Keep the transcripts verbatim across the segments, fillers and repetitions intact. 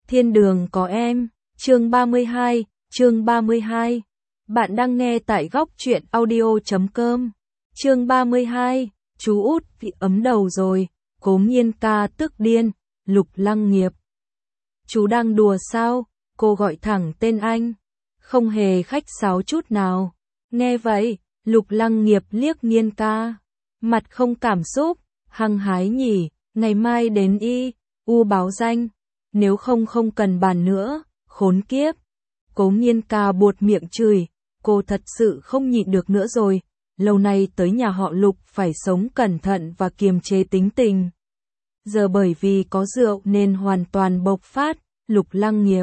Thiên đường có em, chương ba mươi hai, chương ba mươi hai. Bạn đang nghe tại góc truyện audio chấm com. Chương ba mươi hai, chú út bị ấm đầu rồi, Cố Nhiên ca tức điên, Lục Lăng Nghiệp. Chú đang đùa sao? Cô gọi thẳng tên anh, không hề khách sáo chút nào. Nghe vậy, Lục Lăng Nghiệp liếc Nhiên ca, mặt không cảm xúc, hăng hái nhỉ, ngày mai đến y, u báo danh, nếu không không cần bàn nữa, khốn kiếp. Cố Nhiên ca buột miệng chửi, cô thật sự không nhịn được nữa rồi, lâu nay tới nhà họ Lục phải sống cẩn thận và kiềm chế tính tình. Giờ bởi vì có rượu nên hoàn toàn bộc phát, Lục Lăng Nghiệp.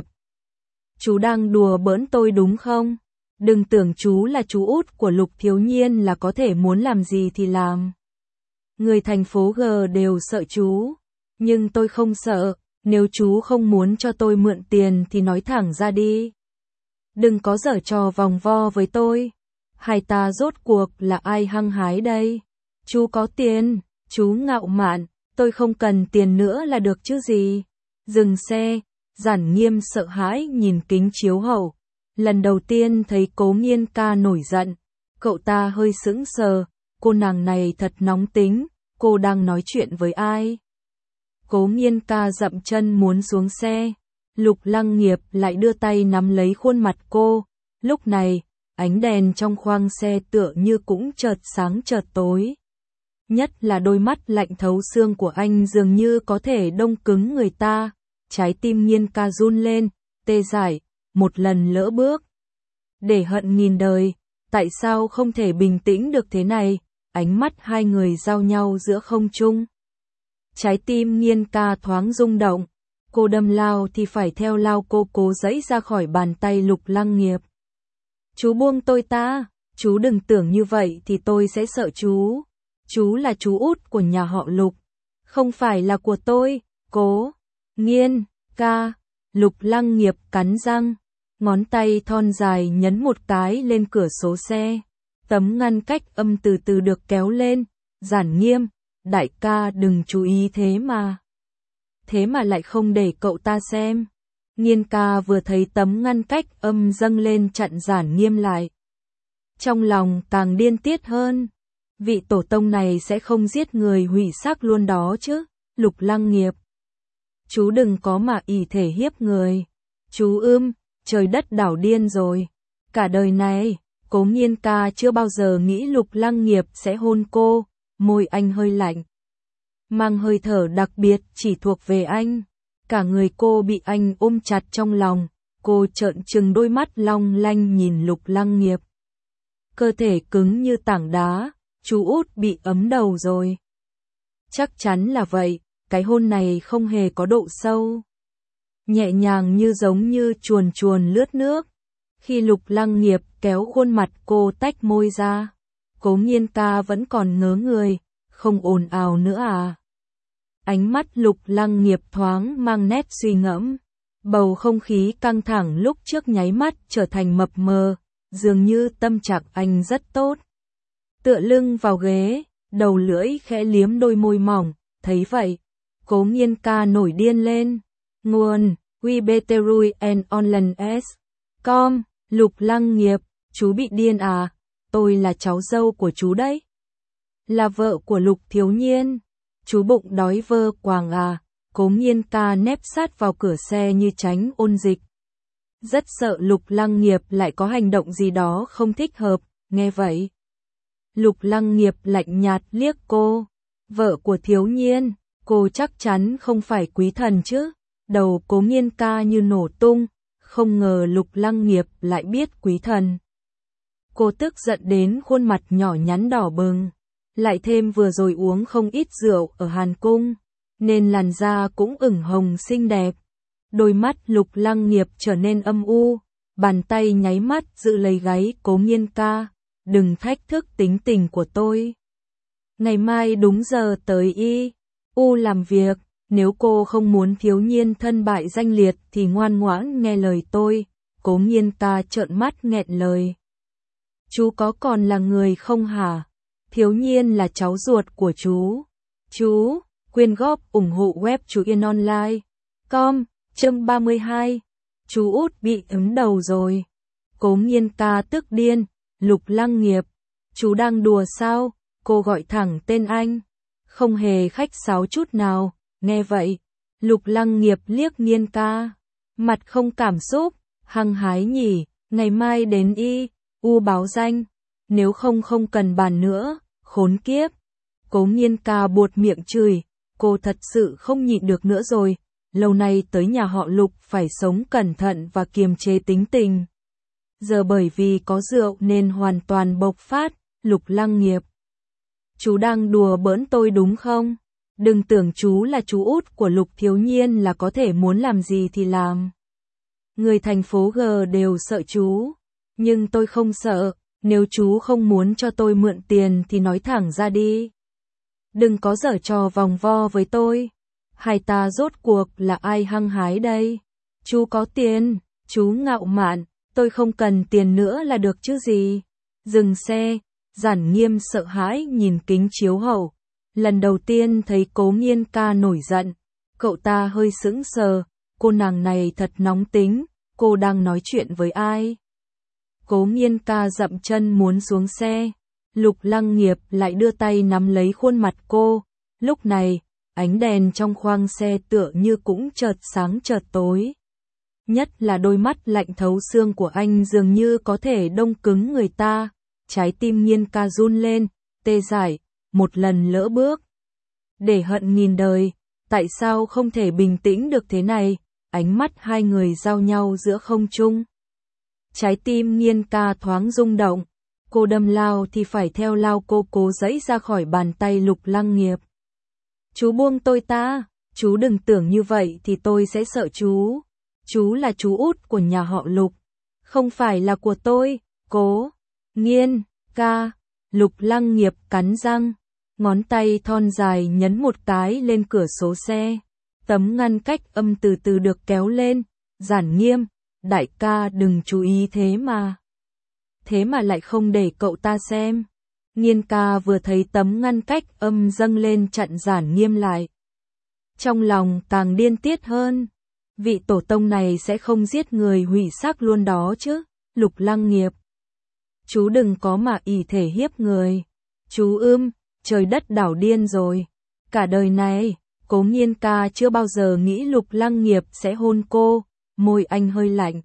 Chú đang đùa bỡn tôi đúng không? Đừng tưởng chú là chú út của Lục Thiếu Nhiên là có thể muốn làm gì thì làm. Người thành phố G đều sợ chú, nhưng tôi không sợ, nếu chú không muốn cho tôi mượn tiền thì nói thẳng ra đi. Đừng có giở trò vòng vo với tôi. Hai ta rốt cuộc là ai hăng hái đây? Chú có tiền, chú ngạo mạn, tôi không cần tiền nữa là được chứ gì. Dừng xe, Giản Nghiêm sợ hãi nhìn kính chiếu hậu. Lần đầu tiên thấy Cố Nhiên ca nổi giận, cậu ta hơi sững sờ, cô nàng này thật nóng tính, cô đang nói chuyện với ai? Cố Nhiên ca dậm chân muốn xuống xe, Lục Lăng Nghiệp lại đưa tay nắm lấy khuôn mặt cô. Lúc này, ánh đèn trong khoang xe tựa như cũng chợt sáng chợt tối. Nhất là đôi mắt lạnh thấu xương của anh dường như có thể đông cứng người ta. Trái tim Nhiên ca run lên, tê dại, một lần lỡ bước. Để hận nghìn đời, tại sao không thể bình tĩnh được thế này? Ánh mắt hai người giao nhau giữa không trung. Trái tim Nhiên ca thoáng rung động, cô đâm lao thì phải theo lao, cô cố giãy ra khỏi bàn tay Lục Lăng Nghiệp. Chú buông tôi ta, chú đừng tưởng như vậy thì tôi sẽ sợ chú. Chú là chú út của nhà họ Lục, không phải là của tôi. Cố Nhiên ca, Lục Lăng Nghiệp cắn răng, ngón tay thon dài nhấn một cái lên cửa sổ xe. Tấm ngăn cách âm từ từ được kéo lên. Giản Nghiêm, đại ca đừng chú ý thế mà. Thế mà lại không để cậu ta xem. Nhiên ca vừa thấy tấm ngăn cách âm dâng lên chặn Giản Nghiêm lại. Trong lòng càng điên tiết hơn. Vị tổ tông này sẽ không giết người hủy xác luôn đó chứ. Lục Lăng Nghiệp, chú đừng có mà ỷ thể hiếp người. Chú ưm, trời đất đảo điên rồi. Cả đời này, Cố Nhiên ca chưa bao giờ nghĩ Lục Lăng Nghiệp sẽ hôn cô. Môi anh hơi lạnh, mang hơi thở đặc biệt chỉ thuộc về anh. Cả người cô bị anh ôm chặt trong lòng, cô trợn trừng đôi mắt long lanh nhìn Lục Lăng Nghiệp. Cơ thể cứng như tảng đá, chú út bị ấm đầu rồi. Chắc chắn là vậy, cái hôn này không hề có độ sâu. Nhẹ nhàng như giống như chuồn chuồn lướt nước. Khi Lục Lăng Nghiệp kéo khuôn mặt cô tách môi ra, Cố Nhiên ca vẫn còn ngớ người, không ồn ào nữa à? Ánh mắt Lục Lăng Nghiệp thoáng mang nét suy ngẫm. Bầu không khí căng thẳng lúc trước nháy mắt trở thành mập mờ, dường như tâm trạng anh rất tốt. Tựa lưng vào ghế, đầu lưỡi khẽ liếm đôi môi mỏng, thấy vậy, Cố Nhiên ca nổi điên lên. Nguồn: Wibeterui and Online s com. Lục Lăng Nghiệp, chú bị điên à? Tôi là cháu dâu của chú đấy. Là vợ của Lục Thiếu Nhiên. Chú bụng đói vơ quàng à? Cố Nhiên ca nép sát vào cửa xe như tránh ôn dịch. Rất sợ Lục Lăng Nghiệp lại có hành động gì đó không thích hợp. Nghe vậy, Lục Lăng Nghiệp lạnh nhạt liếc cô. Vợ của Thiếu Nhiên, cô chắc chắn không phải quý thần chứ? Đầu Cố Nhiên ca như nổ tung, không ngờ Lục Lăng Nghiệp lại biết quý thần. Cô tức giận đến khuôn mặt nhỏ nhắn đỏ bừng, lại thêm vừa rồi uống không ít rượu ở Hàn Cung, nên làn da cũng ửng hồng xinh đẹp. Đôi mắt Lục Lăng Nghiệp trở nên âm u, bàn tay nháy mắt giữ lấy gáy Cố Nhiên ca. Đừng thách thức tính tình của tôi. Ngày mai đúng giờ tới y u làm việc, nếu cô không muốn Thiếu Nhiên thân bại danh liệt thì ngoan ngoãn nghe lời tôi. Cố Nhiên ca trợn mắt nghẹn lời. Chú có còn là người không hả? Thiếu Nhiên là cháu ruột của chú. Chú, quyên góp ủng hộ web chú Yên Online. Com, Chương ba mươi hai. Chú út bị ấm đầu rồi. Cố Nghiên ca tức điên. Lục Lăng Nghiệp, chú đang đùa sao? Cô gọi thẳng tên anh, không hề khách sáo chút nào. Nghe vậy, Lục Lăng Nghiệp liếc Nghiên ca, mặt không cảm xúc. Hăng hái nhỉ, ngày mai đến y u báo danh, nếu không không cần bàn nữa. Khốn kiếp. Cố Nghiên ca buột miệng chửi, cô thật sự không nhịn được nữa rồi. Lâu nay tới nhà họ Lục phải sống cẩn thận và kiềm chế tính tình. Giờ bởi vì có rượu nên hoàn toàn bộc phát. Lục Lăng Nghiệp, chú đang đùa bỡn tôi đúng không? Đừng tưởng chú là chú út của Lục Thiếu Nhiên là có thể muốn làm gì thì làm. Người thành phố G đều sợ chú, nhưng tôi không sợ. Nếu chú không muốn cho tôi mượn tiền thì nói thẳng ra đi. Đừng có giở trò vòng vo với tôi. Hai ta rốt cuộc là ai hăng hái đây? Chú có tiền, chú ngạo mạn, tôi không cần tiền nữa là được chứ gì. Dừng xe, Giản Nghiêm sợ hãi nhìn kính chiếu hậu. Lần đầu tiên thấy Cố Nghiên ca nổi giận, cậu ta hơi sững sờ. Cô nàng này thật nóng tính, cô đang nói chuyện với ai? Cố Nghiên ca dậm chân muốn xuống xe. Lục Lăng Nghiệp lại đưa tay nắm lấy khuôn mặt cô. Lúc này, ánh đèn trong khoang xe tựa như cũng chợt sáng chợt tối. Nhất là đôi mắt lạnh thấu xương của anh dường như có thể đông cứng người ta. Trái tim Nghiên ca run lên, tê dại, một lần lỡ bước. Để hận nghìn đời, tại sao không thể bình tĩnh được thế này? Ánh mắt hai người giao nhau giữa không trung. Trái tim Nghiên ca thoáng rung động. Cô đâm lao thì phải theo lao, cô cố giãy ra khỏi bàn tay Lục Lăng Nghiệp. Chú buông tôi ta, chú đừng tưởng như vậy thì tôi sẽ sợ chú. Chú là chú út của nhà họ Lục, không phải là của tôi. Cố Nghiên ca. Lục Lăng Nghiệp cắn răng, ngón tay thon dài nhấn một cái lên cửa sổ xe. Tấm ngăn cách âm từ từ được kéo lên. Giản Nghiêm, đại ca đừng chú ý thế mà. Thế mà lại không để cậu ta xem. Nghiên ca vừa thấy tấm ngăn cách âm dâng lên chặn Giản Nghiêm lại. Trong lòng càng điên tiết hơn. Vị tổ tông này sẽ không giết người hủy xác luôn đó chứ. Lục Lăng Nghiệp, chú đừng có mà ỷ thể hiếp người. Chú ưm, trời đất đảo điên rồi. Cả đời này, Cố Nghiên ca chưa bao giờ nghĩ Lục Lăng Nghiệp sẽ hôn cô. Môi anh hơi lạnh,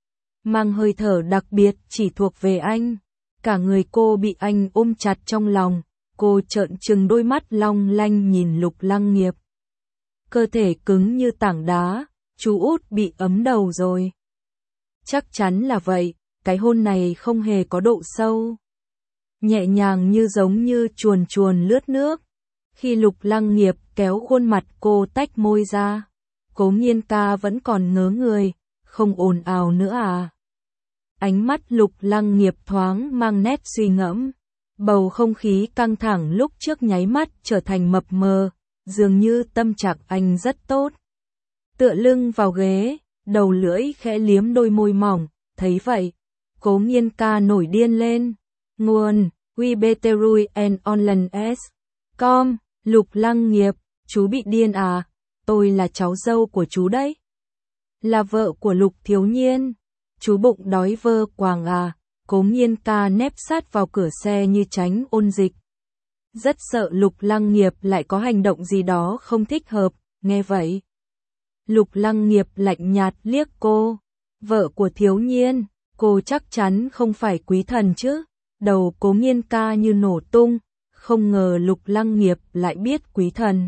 mang hơi thở đặc biệt chỉ thuộc về anh. Cả người cô bị anh ôm chặt trong lòng. Cô trợn trừng đôi mắt long lanh nhìn Lục Lăng Nghiệp. Cơ thể cứng như tảng đá. Chú út bị ấm đầu rồi. Chắc chắn là vậy. Cái hôn này không hề có độ sâu. Nhẹ nhàng như giống như chuồn chuồn lướt nước. Khi Lục Lăng Nghiệp kéo khuôn mặt cô tách môi ra, Cố Nghiên ca vẫn còn ngớ người. Không ồn ào nữa à? Ánh mắt Lục Lăng Nghiệp thoáng mang nét suy ngẫm. Bầu không khí căng thẳng lúc trước nháy mắt trở thành mập mờ. Dường như tâm trạng anh rất tốt. Tựa lưng vào ghế, đầu lưỡi khẽ liếm đôi môi mỏng. Thấy vậy, Cố Nghiên ca nổi điên lên. Nguồn Wibeterui and Online s com. Lục Lăng Nghiệp, chú bị điên à? Tôi là cháu dâu của chú đấy. Là vợ của Lục Thiếu Nhiên. Chú bụng đói vơ quàng à? Cố Nghiên ca nép sát vào cửa xe như tránh ôn dịch. Rất sợ Lục Lăng Nghiệp lại có hành động gì đó không thích hợp. Nghe vậy, Lục Lăng Nghiệp lạnh nhạt liếc cô. Vợ của Thiếu Nhiên, cô chắc chắn không phải quý thần chứ? Đầu Cố Nghiên ca như nổ tung. Không ngờ Lục Lăng Nghiệp lại biết quý thần.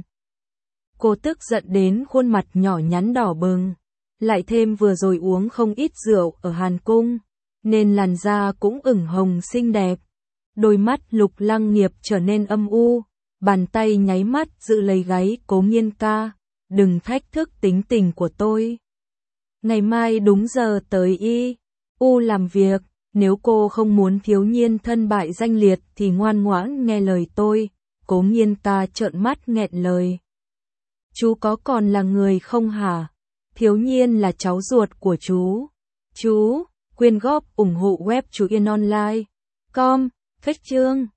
Cô tức giận đến khuôn mặt nhỏ nhắn đỏ bừng. Lại thêm vừa rồi uống không ít rượu ở Hàn Cung, nên làn da cũng ửng hồng xinh đẹp. Đôi mắt Lục Lăng Nghiệp trở nên âm u. Bàn tay nháy mắt giữ lấy gáy Cố Nghiên ca. Đừng thách thức tính tình của tôi. Ngày mai đúng giờ tới y u làm việc. Nếu cô không muốn Thiếu Nhiên thân bại danh liệt thì ngoan ngoãn nghe lời tôi. Cố Nghiên ca trợn mắt nghẹn lời. Chú có còn là người không hả? Thiếu Nhiên là cháu ruột của chú. Chú, quyên góp ủng hộ web chú yên online chấm com, phết chương.